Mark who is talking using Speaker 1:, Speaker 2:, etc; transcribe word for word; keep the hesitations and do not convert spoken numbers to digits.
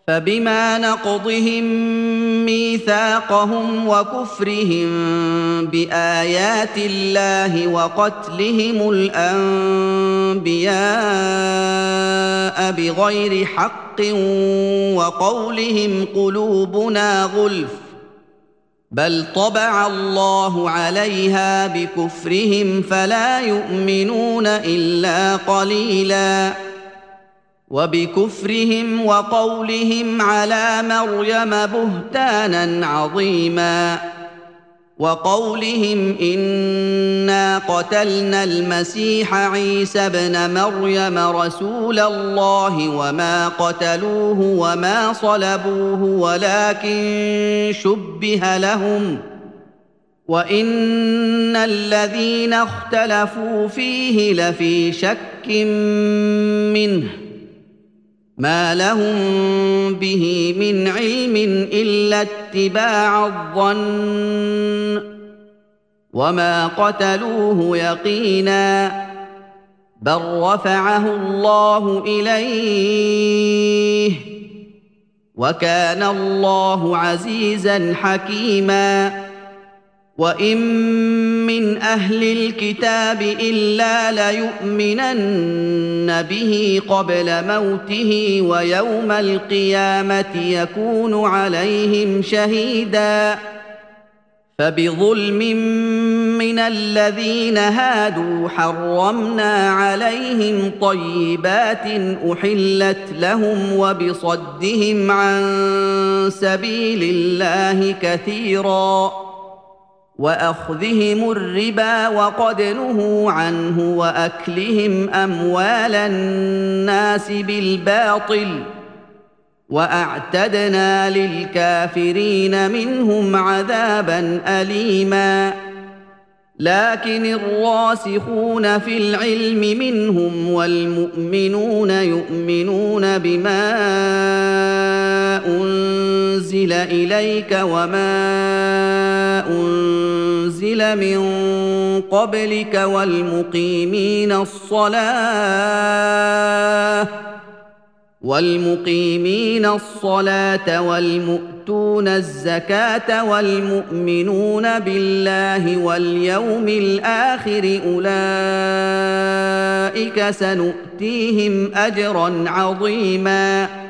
Speaker 1: فبما نقضهم ميثاقهم وكفرهم بآيات الله وقتلهم الأنبياء بغير حق وقولهم قلوبنا غلف بل طبع الله عليها بكفرهم فلا يؤمنون إلا قليلاً وبكفرهم وقولهم على مريم بهتانا عظيما وقولهم إنا قتلنا المسيح عيسى ابن مريم رسول الله وما قتلوه وما صلبوه ولكن شبه لهم وإن الذين اختلفوا فيه لفي شك منه ما لهم به من علم إلا اتباع الظن وما قتلوه يقينا بل رفعه الله إليه وكان الله عزيزا حكيما وإن من أهل الكتاب إلا ليؤمنن به قبل موته ويوم القيامة يكون عليهم شهيدا فبظلم من الذين هادوا حرمنا عليهم طيبات أحلت لهم وبصدهم عن سبيل الله كثيراً وأخذهم الربا وقد نهوا عنه وأكلهم أموال الناس بالباطل وأعتدنا للكافرين منهم عذابا أليما لكن الراسخون في العلم منهم والمؤمنون يؤمنون بما أنزل إليك وما أنزل من قبلك والمقيمين الصلاة والمقيمين الصلاة والمؤتون الزكاة والمؤمنون بالله واليوم الآخر أولئك سنؤتيهم أجرا عظيما